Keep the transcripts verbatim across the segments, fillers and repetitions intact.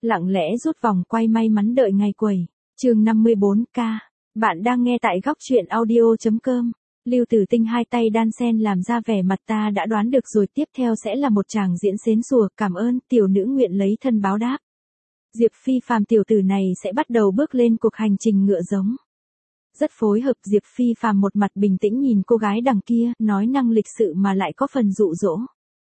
Lặng lẽ rút vòng quay may mắn đợi ngày quẩy. Chương năm mươi bốn K. Bạn đang nghe tại góc truyện audio chấm com. Lưu Tử Tinh hai tay đan sen làm ra vẻ mặt ta đã đoán được rồi, tiếp theo sẽ là một tràng diễn xến xùa, cảm ơn, tiểu nữ nguyện lấy thân báo đáp. Diệp Phi Phàm tiểu tử này sẽ bắt đầu bước lên cuộc hành trình ngựa giống. Rất phối hợp. Diệp Phi Phàm một mặt bình tĩnh nhìn cô gái đằng kia, nói năng lịch sự mà lại có phần dụ dỗ.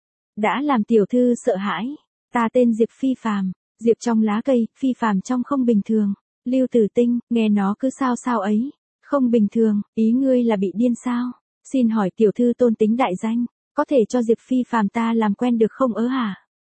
Đã làm tiểu thư sợ hãi. Ta tên Diệp Phi Phàm. Diệp trong lá cây, Phi Phàm trong không bình thường. Lưu Tử Tinh, nghe nó cứ sao sao ấy. Không bình thường, ý ngươi là bị điên sao? Xin hỏi tiểu thư tôn tính đại danh, có thể cho Diệp Phi Phàm ta làm quen được không ớ hả?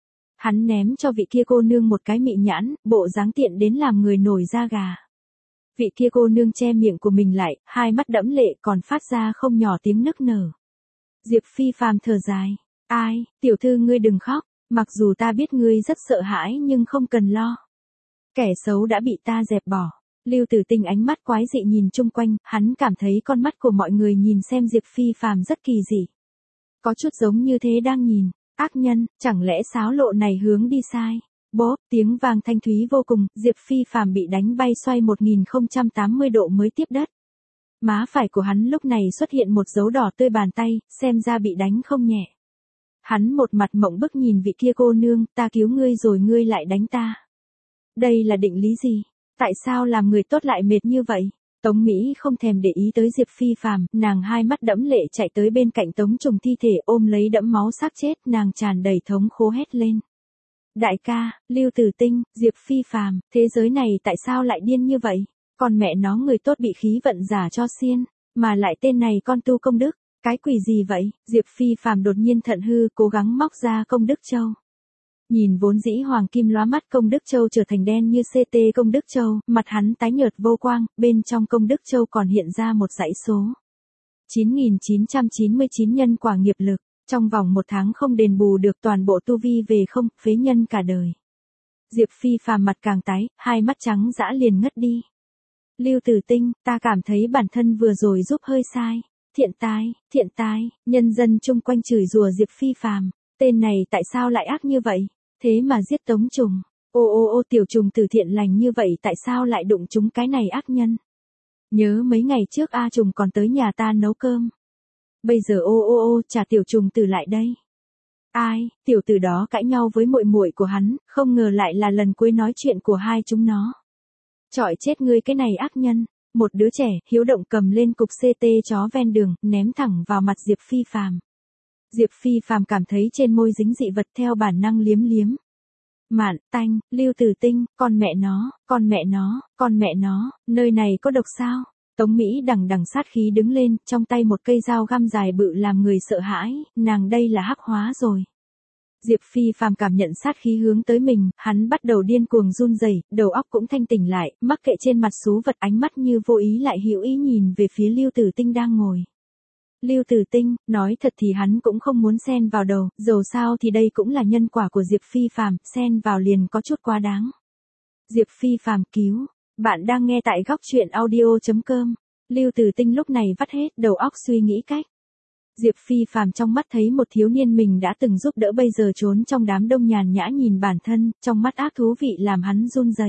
Hắn ném cho vị kia cô nương một cái mị nhãn, bộ dáng tiện đến làm người nổi da gà. Vị kia cô nương che miệng của mình lại, hai mắt đẫm lệ còn phát ra không nhỏ tiếng nức nở. Diệp Phi Phàm thở dài. Ai, tiểu thư ngươi đừng khóc, mặc dù ta biết ngươi rất sợ hãi nhưng không cần lo. Kẻ xấu đã bị ta dẹp bỏ. Lưu Tử Tinh ánh mắt quái dị nhìn chung quanh, hắn cảm thấy con mắt của mọi người nhìn xem Diệp Phi Phàm rất kỳ dị. Có chút giống như thế đang nhìn, ác nhân, chẳng lẽ xáo lộ này hướng đi sai. Bốp, tiếng vang thanh thúy vô cùng, Diệp Phi Phàm bị đánh bay xoay một nghìn không trăm tám mươi độ mới tiếp đất. Má phải của hắn lúc này xuất hiện một dấu đỏ tươi bàn tay, xem ra bị đánh không nhẹ. Hắn một mặt mộng bức nhìn vị kia cô nương, ta cứu ngươi rồi ngươi lại đánh ta. Đây là định lý gì? Tại sao làm người tốt lại mệt như vậy? Tống Mỹ không thèm để ý tới Diệp Phi Phàm, nàng hai mắt đẫm lệ chạy tới bên cạnh Tống Trùng thi thể ôm lấy đẫm máu xác chết, nàng tràn đầy thống khổ hét lên. Đại ca, Lưu Tử Tinh, Diệp Phi Phàm, thế giới này tại sao lại điên như vậy? Còn mẹ nó người tốt bị khí vận giả cho xiên, mà lại tên này con tu công đức, cái quỷ gì vậy? Diệp Phi Phàm đột nhiên thận hư, cố gắng móc ra công đức châu. Nhìn vốn dĩ hoàng kim lóa mắt công đức châu trở thành đen như xê tê công đức châu, mặt hắn tái nhợt vô quang, bên trong công đức châu còn hiện ra một dãy số. chín nghìn chín trăm chín mươi chín nhân quả nghiệp lực, trong vòng một tháng không đền bù được toàn bộ tu vi về không, phế nhân cả đời. Diệp Phi Phàm mặt càng tái, hai mắt trắng dã liền ngất đi. Lưu Tử Tinh, ta cảm thấy bản thân vừa rồi giúp hơi sai. Thiện tai, thiện tai, nhân dân chung quanh chửi rủa Diệp Phi Phàm, tên này tại sao lại ác như vậy? Thế mà giết Tống Trùng, ô ô ô tiểu trùng tử thiện lành như vậy tại sao lại đụng chúng cái này ác nhân? Nhớ mấy ngày trước A Trùng còn tới nhà ta nấu cơm. Bây giờ ô ô ô trả tiểu trùng tử lại đây. Ai, tiểu tử đó cãi nhau với muội muội của hắn, không ngờ lại là lần cuối nói chuyện của hai chúng nó. Chọi chết ngươi cái này ác nhân. Một đứa trẻ hiếu động cầm lên cục xê tê chó ven đường, ném thẳng vào mặt Diệp Phi Phàm. Diệp Phi Phàm cảm thấy trên môi dính dị vật theo bản năng liếm liếm. Mạn, tanh, Lưu Tử Tinh, con mẹ nó, con mẹ nó, con mẹ nó, nơi này có độc sao? Tống Mỹ đằng đằng sát khí đứng lên, trong tay một cây dao găm dài bự làm người sợ hãi, nàng đây là hắc hóa rồi. Diệp Phi Phàm cảm nhận sát khí hướng tới mình, hắn bắt đầu điên cuồng run rẩy, đầu óc cũng thanh tỉnh lại, mắc kệ trên mặt xú vật, ánh mắt như vô ý lại hữu ý nhìn về phía Lưu Tử Tinh đang ngồi. Lưu Tử Tinh, nói thật thì hắn cũng không muốn xen vào đầu, dầu sao thì đây cũng là nhân quả của Diệp Phi Phàm, xen vào liền có chút quá đáng. Diệp Phi Phàm cứu, bạn đang nghe tại góc truyện audio chấm com. Lưu Tử Tinh lúc này vắt hết đầu óc suy nghĩ cách. Diệp Phi Phàm trong mắt thấy một thiếu niên mình đã từng giúp đỡ bây giờ trốn trong đám đông nhàn nhã nhìn bản thân, trong mắt ác thú vị làm hắn run rẩy.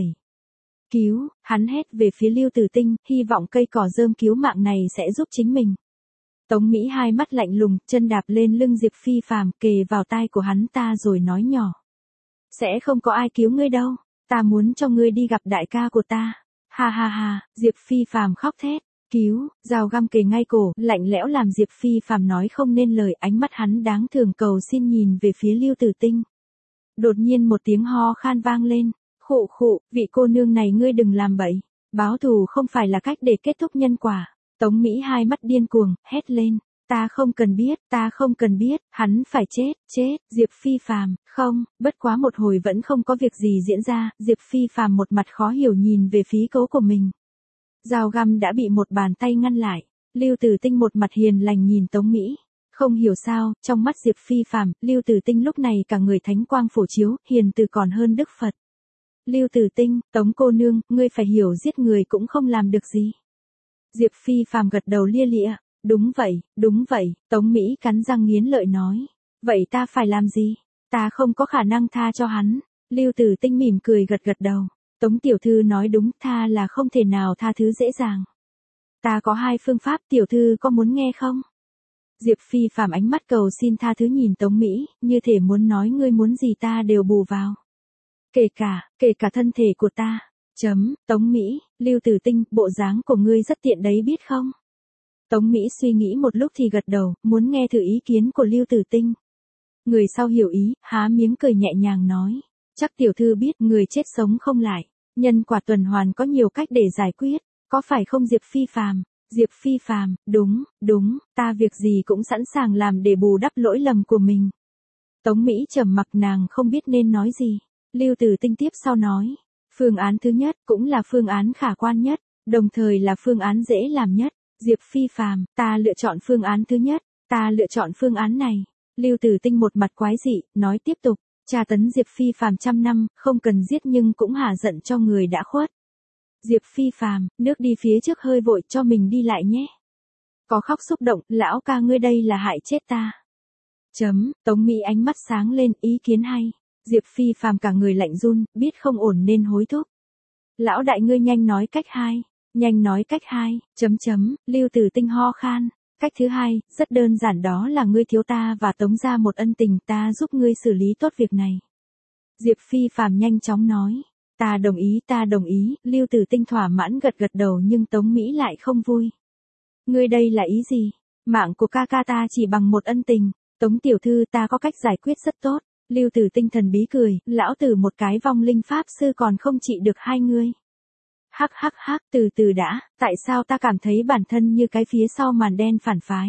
Cứu, hắn hét về phía Lưu Tử Tinh, hy vọng cây cỏ rơm cứu mạng này sẽ giúp chính mình. Tống Mỹ hai mắt lạnh lùng, chân đạp lên lưng Diệp Phi Phàm, kề vào tai của hắn ta rồi nói nhỏ. Sẽ không có ai cứu ngươi đâu, ta muốn cho ngươi đi gặp đại ca của ta. Ha ha ha, Diệp Phi Phàm khóc thét. Cứu, dao găm kề ngay cổ, lạnh lẽo làm Diệp Phi Phàm nói không nên lời, ánh mắt hắn đáng thương cầu xin nhìn về phía Lưu Tử Tinh. Đột nhiên một tiếng ho khan vang lên, khụ khụ, vị cô nương này ngươi đừng làm bậy, báo thù không phải là cách để kết thúc nhân quả. Tống Mỹ hai mắt điên cuồng, hét lên, ta không cần biết, ta không cần biết, hắn phải chết, chết, Diệp Phi Phàm, không, bất quá một hồi vẫn không có việc gì diễn ra, Diệp Phi Phàm một mặt khó hiểu nhìn về phía cố của mình. Dao găm đã bị một bàn tay ngăn lại, Lưu Tử Tinh một mặt hiền lành nhìn Tống Mỹ. Không hiểu sao, trong mắt Diệp Phi Phàm, Lưu Tử Tinh lúc này cả người thánh quang phổ chiếu, hiền từ còn hơn Đức Phật. Lưu Tử Tinh, Tống cô nương, ngươi phải hiểu giết người cũng không làm được gì. Diệp Phi Phàm gật đầu lia lịa, đúng vậy, đúng vậy, Tống Mỹ cắn răng nghiến lợi nói. Vậy ta phải làm gì? Ta không có khả năng tha cho hắn. Lưu Tử Tinh mỉm cười gật gật đầu. Tống tiểu thư nói đúng, tha là không thể nào tha thứ dễ dàng. Ta có hai phương pháp, tiểu thư có muốn nghe không? Diệp Phi Phàm ánh mắt cầu xin tha thứ nhìn Tống Mỹ, như thể muốn nói ngươi muốn gì ta đều bù vào. Kể cả, kể cả thân thể của ta. Chấm, Tống Mỹ, Lưu Tử Tinh, bộ dáng của ngươi rất tiện đấy biết không? Tống Mỹ suy nghĩ một lúc thì gật đầu, muốn nghe thử ý kiến của Lưu Tử Tinh. Người sau hiểu ý, há miếng cười nhẹ nhàng nói. Chắc tiểu thư biết người chết sống không lại. Nhân quả tuần hoàn có nhiều cách để giải quyết, có phải không Diệp Phi Phàm? Diệp Phi Phàm, đúng, đúng, ta việc gì cũng sẵn sàng làm để bù đắp lỗi lầm của mình. Tống Mỹ trầm mặc, nàng không biết nên nói gì. Lưu Tử Tinh tiếp sau nói. Phương án thứ nhất cũng là phương án khả quan nhất, đồng thời là phương án dễ làm nhất. Diệp Phi Phàm, ta lựa chọn phương án thứ nhất, ta lựa chọn phương án này. Lưu Tử Tinh một mặt quái dị, nói tiếp tục, tra tấn Diệp Phi Phàm trăm năm, không cần giết nhưng cũng hả giận cho người đã khuất. Diệp Phi Phàm, nước đi phía trước hơi vội, cho mình đi lại nhé. Có khóc xúc động, lão ca ngươi đây là hại chết ta. Chấm, Tống Mỹ ánh mắt sáng lên, ý kiến hay. Diệp Phi Phàm cả người lạnh run, biết không ổn nên hối thúc. Lão đại ngươi nhanh nói cách hai, nhanh nói cách hai, chấm chấm, Lưu Tử Tinh ho khan. Cách thứ hai, rất đơn giản, đó là ngươi thiếu ta và Tống gia một ân tình, ta giúp ngươi xử lý tốt việc này. Diệp Phi Phàm nhanh chóng nói. Ta đồng ý, ta đồng ý, Lưu Tử Tinh thỏa mãn gật gật đầu nhưng Tống Mỹ lại không vui. Ngươi đây là ý gì? Mạng của ca ca ta chỉ bằng một ân tình. Tống tiểu thư, ta có cách giải quyết rất tốt. Lưu Tử Tinh thần bí cười, lão tử một cái vong linh pháp sư còn không trị được hai ngươi. Hắc hắc hắc, từ từ đã, tại sao ta cảm thấy bản thân như cái phía sau màn đen phản phái?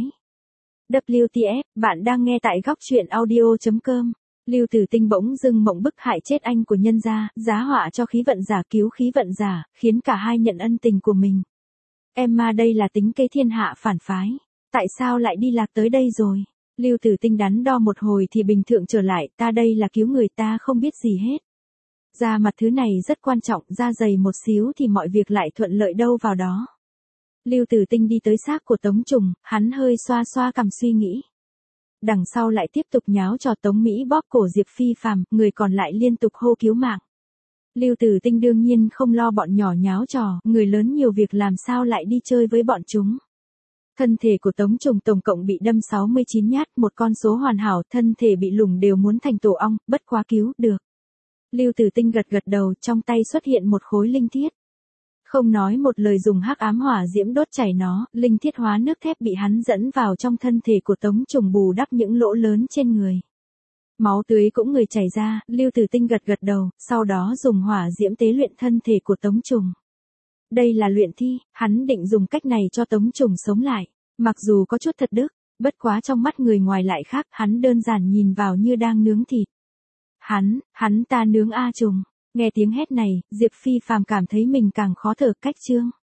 W T F, bạn đang nghe tại góc truyện audio chấm com. Lưu Tử Tinh bỗng dưng mộng bức hại chết anh của nhân gia, giá họa cho khí vận giả cứu khí vận giả, khiến cả hai nhận ân tình của mình. Emma đây là tính kế thiên hạ phản phái. Tại sao lại đi lạc tới đây rồi? Lưu Tử Tinh đắn đo một hồi thì bình thường trở lại, ta đây là cứu người, ta không biết gì hết. Da mặt thứ này rất quan trọng, da dày một xíu thì mọi việc lại thuận lợi đâu vào đó. Lưu Tử Tinh đi tới xác của Tống Trùng, hắn hơi xoa xoa cằm suy nghĩ. Đằng sau lại tiếp tục nháo trò Tống Mỹ bóp cổ Diệp Phi Phàm, người còn lại liên tục hô cứu mạng. Lưu Tử Tinh đương nhiên không lo bọn nhỏ nháo trò, người lớn nhiều việc làm sao lại đi chơi với bọn chúng. Thân thể của Tống Trùng tổng cộng bị đâm sáu mươi chín nhát, một con số hoàn hảo, thân thể bị lủng đều muốn thành tổ ong, bất quá cứu được. Lưu Tử Tinh gật gật đầu, trong tay xuất hiện một khối linh thiết. Không nói một lời dùng hắc ám hỏa diễm đốt chảy nó, linh thiết hóa nước thép bị hắn dẫn vào trong thân thể của Tống Trùng bù đắp những lỗ lớn trên người. Máu tươi cũng người chảy ra, Lưu Tử Tinh gật gật đầu, sau đó dùng hỏa diễm tế luyện thân thể của Tống Trùng. Đây là luyện thi, hắn định dùng cách này cho Tống Trùng sống lại. Mặc dù có chút thật đức, bất quá trong mắt người ngoài lại khác, hắn đơn giản nhìn vào như đang nướng thịt. Hắn, hắn ta nướng A Trùng. Nghe tiếng hét này, Diệp Phi Phàm cảm thấy mình càng khó thở, cách chương.